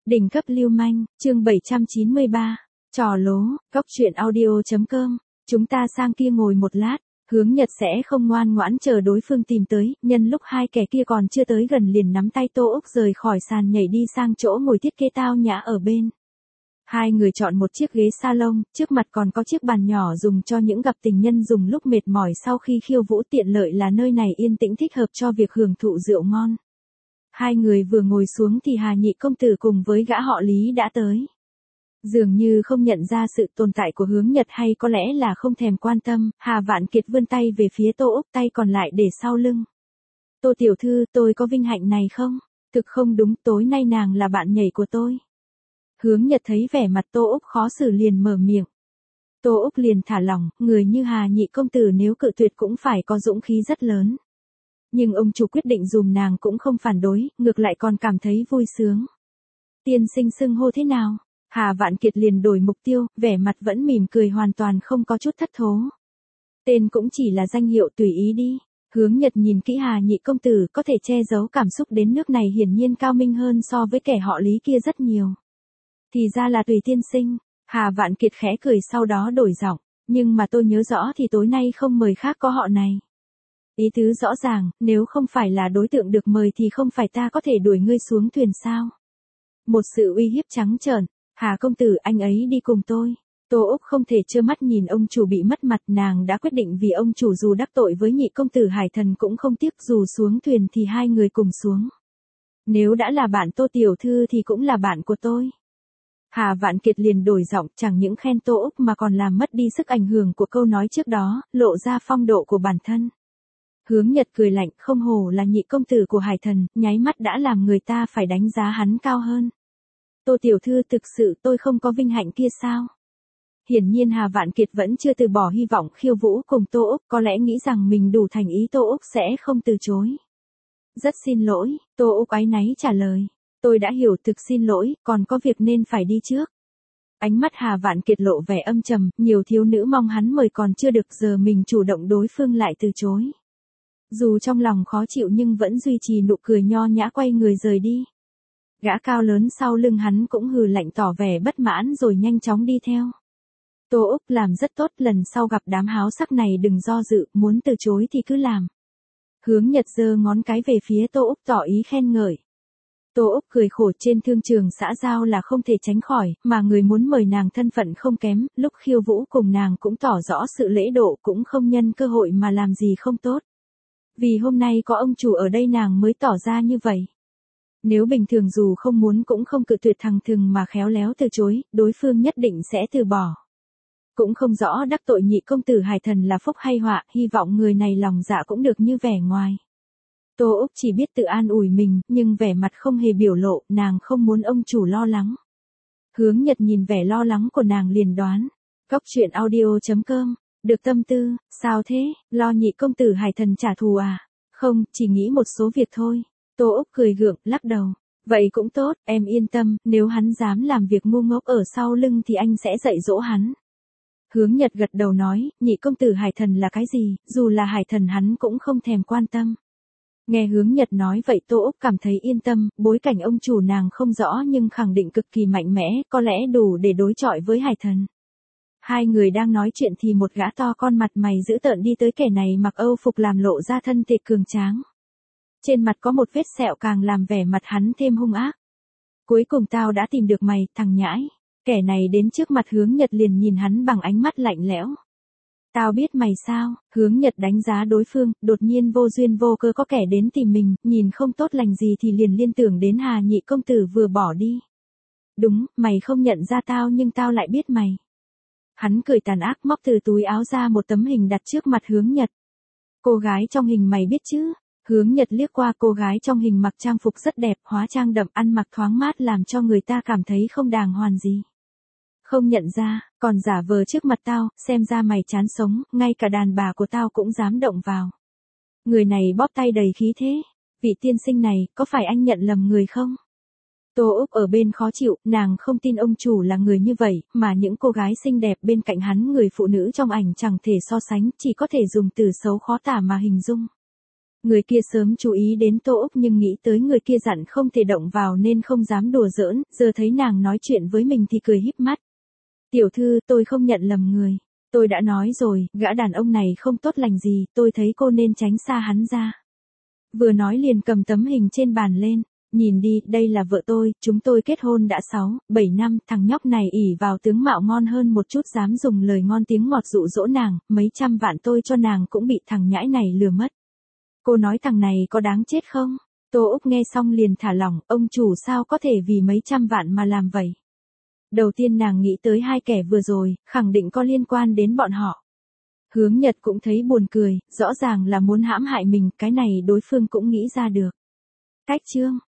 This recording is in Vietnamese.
Đỉnh cấp lưu manh, chương 793. Trò lố, góc truyện audio.com. Chúng ta sang kia ngồi một lát, Hướng Nhật sẽ không ngoan ngoãn chờ đối phương tìm tới, nhân lúc hai kẻ kia còn chưa tới gần liền nắm tay Tô Úc rời khỏi sàn nhảy đi sang chỗ ngồi thiết kế tao nhã ở bên. Hai người chọn một chiếc ghế salon, trước mặt còn có chiếc bàn nhỏ dùng cho những gặp tình nhân dùng lúc mệt mỏi sau khi khiêu vũ, tiện lợi là nơi này yên tĩnh thích hợp cho việc hưởng thụ rượu ngon. Hai người vừa ngồi xuống thì Hà Nhị công tử cùng với gã họ Lý đã tới. Dường như không nhận ra sự tồn tại của Hướng Nhật, hay có lẽ là không thèm quan tâm, Hà Vạn Kiệt vươn tay về phía Tô Úc, tay còn lại để sau lưng. Tô tiểu thư, tôi có vinh hạnh này không? Thực không đúng, tối nay nàng là bạn nhảy của tôi. Hướng Nhật thấy vẻ mặt Tô Úc khó xử liền mở miệng. Tô Úc liền thả lỏng, người như Hà Nhị công tử nếu cự tuyệt cũng phải có dũng khí rất lớn. Nhưng ông chủ quyết định dùm nàng cũng không phản đối, ngược lại còn cảm thấy vui sướng. Tiên sinh xưng hô thế nào? Hà Vạn Kiệt liền đổi mục tiêu, vẻ mặt vẫn mỉm cười, hoàn toàn không có chút thất thố. Tên cũng chỉ là danh hiệu, tùy ý đi. Hướng Nhật nhìn kỹ Hà Nhị công tử, có thể che giấu cảm xúc đến nước này hiển nhiên cao minh hơn so với kẻ họ Lý kia rất nhiều. Thì ra là tùy tiên sinh. Hà Vạn Kiệt khẽ cười sau đó đổi giọng, nhưng mà tôi nhớ rõ thì tối nay không mời khác có họ này. Ý tứ rõ ràng, nếu không phải là đối tượng được mời thì không phải ta có thể đuổi ngươi xuống thuyền sao? Một sự uy hiếp trắng trợn. Hà công tử, anh ấy đi cùng tôi. Tô Úc không thể trơ mắt nhìn ông chủ bị mất mặt, nàng đã quyết định vì ông chủ dù đắc tội với Nhị công tử Hải Thần cũng không tiếc, dù xuống thuyền thì hai người cùng xuống. Nếu đã là bạn Tô tiểu thư thì cũng là bạn của tôi. Hà Vạn Kiệt liền đổi giọng, chẳng những khen Tô Úc mà còn làm mất đi sức ảnh hưởng của câu nói trước đó, lộ ra phong độ của bản thân. Hướng Nhật cười lạnh, không hổ là Nhị công tử của Hải Thần, nháy mắt đã làm người ta phải đánh giá hắn cao hơn. Tô tiểu thư, thực sự tôi không có vinh hạnh kia sao? Hiển nhiên Hà Vạn Kiệt vẫn chưa từ bỏ hy vọng khiêu vũ cùng Tô Úc, có lẽ nghĩ rằng mình đủ thành ý Tô Úc sẽ không từ chối. Rất xin lỗi, Tô Úc áy náy trả lời. Tôi đã hiểu, thực xin lỗi, còn có việc nên phải đi trước. Ánh mắt Hà Vạn Kiệt lộ vẻ âm trầm, nhiều thiếu nữ mong hắn mời còn chưa được, giờ mình chủ động đối phương lại từ chối. Dù trong lòng khó chịu nhưng vẫn duy trì nụ cười nho nhã quay người rời đi. Gã cao lớn sau lưng hắn cũng hừ lạnh tỏ vẻ bất mãn rồi nhanh chóng đi theo. Tô Úc làm rất tốt, lần sau gặp đám háo sắc này đừng do dự, muốn từ chối thì cứ làm. Hướng Nhật giơ ngón cái về phía Tô Úc tỏ ý khen ngợi. Tô Úc cười khổ, trên thương trường xã giao là không thể tránh khỏi, mà người muốn mời nàng thân phận không kém, lúc khiêu vũ cùng nàng cũng tỏ rõ sự lễ độ, cũng không nhân cơ hội mà làm gì không tốt. Vì hôm nay có ông chủ ở đây nàng mới tỏ ra như vậy. Nếu bình thường dù không muốn cũng không cự tuyệt thẳng thừng mà khéo léo từ chối, đối phương nhất định sẽ từ bỏ. Cũng không rõ đắc tội Nhị công tử Hải Thần là phúc hay họa, hy vọng người này lòng dạ cũng được như vẻ ngoài. Tô Úc chỉ biết tự an ủi mình, nhưng vẻ mặt không hề biểu lộ, nàng không muốn ông chủ lo lắng. Hướng Nhật nhìn vẻ lo lắng của nàng liền đoán. Góc truyện audio.com. Được tâm tư, sao thế, lo Nhị công tử Hải Thần trả thù à? Không, chỉ nghĩ một số việc thôi. Tô Úc cười gượng, lắc đầu. Vậy cũng tốt, em yên tâm, nếu hắn dám làm việc ngu ngốc ở sau lưng thì anh sẽ dạy dỗ hắn. Hướng Nhật gật đầu nói, Nhị công tử Hải Thần là cái gì, dù là Hải Thần hắn cũng không thèm quan tâm. Nghe Hướng Nhật nói vậy Tô Úc cảm thấy yên tâm, bối cảnh ông chủ nàng không rõ nhưng khẳng định cực kỳ mạnh mẽ, có lẽ đủ để đối chọi với Hải Thần. Hai người đang nói chuyện thì một gã to con mặt mày dữ tợn đi tới, kẻ này mặc Âu phục làm lộ ra thân thể cường tráng. Trên mặt có một vết sẹo càng làm vẻ mặt hắn thêm hung ác. Cuối cùng tao đã tìm được mày, thằng nhãi. Kẻ này đến trước mặt Hướng Nhật liền nhìn hắn bằng ánh mắt lạnh lẽo. Tao biết mày sao? Hướng Nhật đánh giá đối phương, đột nhiên vô duyên vô cớ có kẻ đến tìm mình, nhìn không tốt lành gì thì liền liên tưởng đến Hà Nhị công tử vừa bỏ đi. Đúng, mày không nhận ra tao nhưng tao lại biết mày. Hắn cười tàn ác móc từ túi áo ra một tấm hình đặt trước mặt Hướng Nhật. Cô gái trong hình mày biết chứ? Hướng Nhật liếc qua, cô gái trong hình mặc trang phục rất đẹp, hóa trang đậm, ăn mặc thoáng mát làm cho người ta cảm thấy không đàng hoàng gì. Không nhận ra, còn giả vờ trước mặt tao, xem ra mày chán sống, ngay cả đàn bà của tao cũng dám động vào. Người này bóp tay đầy khí thế. Vị tiên sinh này, có phải anh nhận lầm người không? Tô Úc ở bên khó chịu, nàng không tin ông chủ là người như vậy, mà những cô gái xinh đẹp bên cạnh hắn, người phụ nữ trong ảnh chẳng thể so sánh, chỉ có thể dùng từ xấu khó tả mà hình dung. Người kia sớm chú ý đến Tô Úc nhưng nghĩ tới người kia dặn không thể động vào nên không dám đùa giỡn, giờ thấy nàng nói chuyện với mình thì cười híp mắt. Tiểu thư, tôi không nhận lầm người. Tôi đã nói rồi, gã đàn ông này không tốt lành gì, tôi thấy cô nên tránh xa hắn ra. Vừa nói liền cầm tấm hình trên bàn lên. Nhìn đi, đây là vợ tôi, chúng tôi kết hôn đã 7 năm, thằng nhóc này ỷ vào tướng mạo ngon hơn một chút dám dùng lời ngon tiếng ngọt dụ dỗ nàng, mấy trăm vạn tôi cho nàng cũng bị thằng nhãi này lừa mất. Cô nói thằng này có đáng chết không? Tô Úc nghe xong liền thả lỏng, ông chủ sao có thể vì mấy trăm vạn mà làm vậy? Đầu tiên nàng nghĩ tới hai kẻ vừa rồi, khẳng định có liên quan đến bọn họ. Hướng Nhật cũng thấy buồn cười, rõ ràng là muốn hãm hại mình, cái này đối phương cũng nghĩ ra được. Cách chương